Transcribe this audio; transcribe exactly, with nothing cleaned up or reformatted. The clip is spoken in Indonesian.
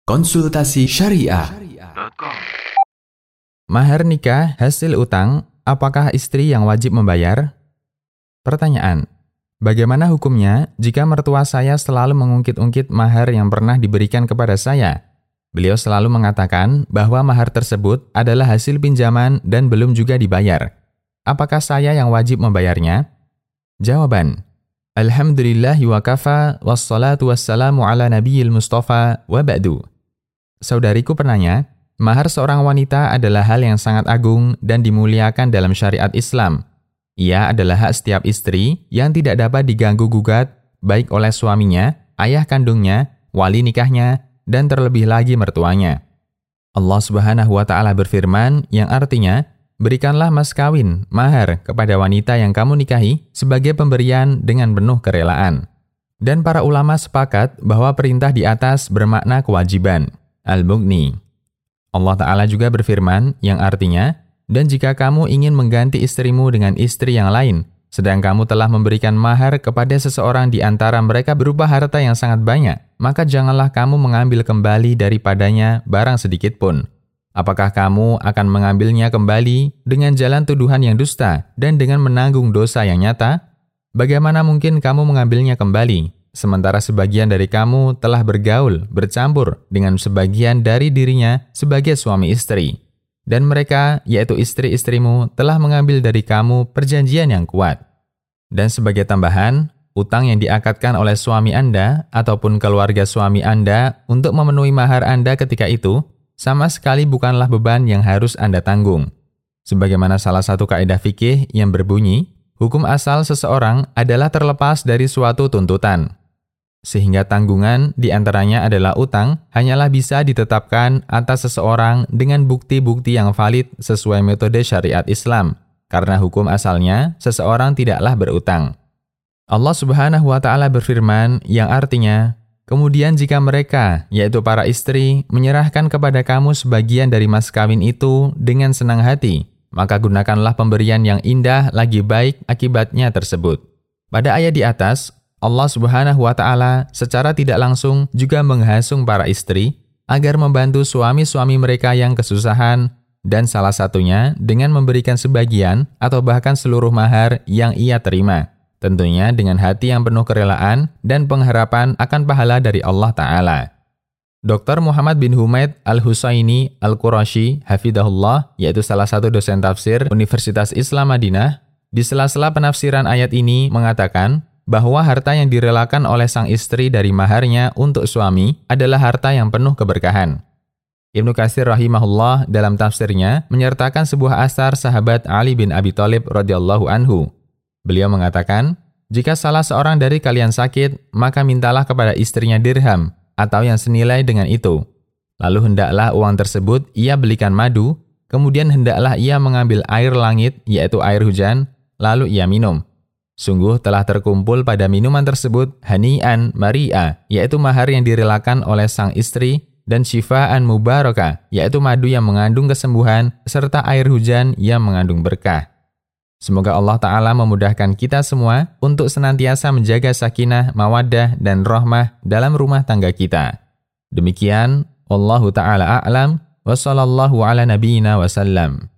Konsultasi Syariah. Mahar nikah hasil utang, apakah istri yang wajib membayar? Pertanyaan, bagaimana hukumnya jika mertua saya selalu mengungkit-ungkit mahar yang pernah diberikan kepada saya? Beliau selalu mengatakan bahwa mahar tersebut adalah hasil pinjaman dan belum juga dibayar. Apakah saya yang wajib membayarnya? Jawaban, Alhamdulillahi wa kafa, wassalatu wassalamu ala nabiyil mustafa wa ba'du. Saudariku penanya, mahar seorang wanita adalah hal yang sangat agung dan dimuliakan dalam syariat Islam. Ia adalah hak setiap istri yang tidak dapat diganggu-gugat, baik oleh suaminya, ayah kandungnya, wali nikahnya, dan terlebih lagi mertuanya. Allah Subhanahu wa Ta'ala berfirman yang artinya, berikanlah mas kawin, mahar, kepada wanita yang kamu nikahi sebagai pemberian dengan penuh kerelaan. Dan para ulama sepakat bahwa perintah di atas bermakna kewajiban. Al-Mughni. Allah Ta'ala juga berfirman yang artinya, dan jika kamu ingin mengganti istrimu dengan istri yang lain, sedang kamu telah memberikan mahar kepada seseorang di antara mereka berupa harta yang sangat banyak, maka janganlah kamu mengambil kembali daripadanya barang sedikit pun. Apakah kamu akan mengambilnya kembali dengan jalan tuduhan yang dusta dan dengan menanggung dosa yang nyata? Bagaimana mungkin kamu mengambilnya kembali, sementara sebagian dari kamu telah bergaul, bercampur dengan sebagian dari dirinya sebagai suami istri. Dan mereka, yaitu istri-istrimu, telah mengambil dari kamu perjanjian yang kuat. Dan sebagai tambahan, utang yang diakadkan oleh suami Anda ataupun keluarga suami Anda untuk memenuhi mahar Anda ketika itu, sama sekali bukanlah beban yang harus Anda tanggung. Sebagaimana salah satu kaidah fikih yang berbunyi, hukum asal seseorang adalah terlepas dari suatu tuntutan. Sehingga tanggungan diantaranya adalah utang hanyalah bisa ditetapkan atas seseorang dengan bukti-bukti yang valid sesuai metode syariat Islam, karena hukum asalnya seseorang tidaklah berutang. Allah Subhanahu wa Ta'ala berfirman yang artinya, kemudian jika mereka, yaitu para istri, menyerahkan kepada kamu sebagian dari mas kawin itu dengan senang hati, maka gunakanlah pemberian yang indah lagi baik akibatnya tersebut. Pada ayat di atas, Allah Subhanahu wa Ta'ala secara tidak langsung juga menghasung para istri agar membantu suami-suami mereka yang kesusahan, dan salah satunya dengan memberikan sebagian atau bahkan seluruh mahar yang ia terima. Tentunya dengan hati yang penuh kerelaan dan pengharapan akan pahala dari Allah Ta'ala. Doktor Muhammad bin Humaid Al-Husaini Al-Qurashi Hafidahullah, yaitu salah satu dosen tafsir Universitas Islam Madinah, di sela-sela penafsiran ayat ini mengatakan bahwa harta yang direlakan oleh sang istri dari maharnya untuk suami adalah harta yang penuh keberkahan. Ibnu Katsir rahimahullah dalam tafsirnya menyertakan sebuah asar sahabat Ali bin Abi Thalib radhiyallahu anhu. Beliau mengatakan, jika salah seorang dari kalian sakit, maka mintalah kepada istrinya dirham atau yang senilai dengan itu. Lalu hendaklah uang tersebut ia belikan madu, kemudian hendaklah ia mengambil air langit, yaitu air hujan, lalu ia minum. Sungguh telah terkumpul pada minuman tersebut hani'an mari'a, yaitu mahar yang direlakan oleh sang istri, dan syifa'an mubarakah, yaitu madu yang mengandung kesembuhan, serta air hujan yang mengandung berkah. Semoga Allah Ta'ala memudahkan kita semua untuk senantiasa menjaga sakinah, mawaddah, dan rahmah dalam rumah tangga kita. Demikian, Wallahu Ta'ala a'lam, wa sallallahu ala nabiyyina wa sallam.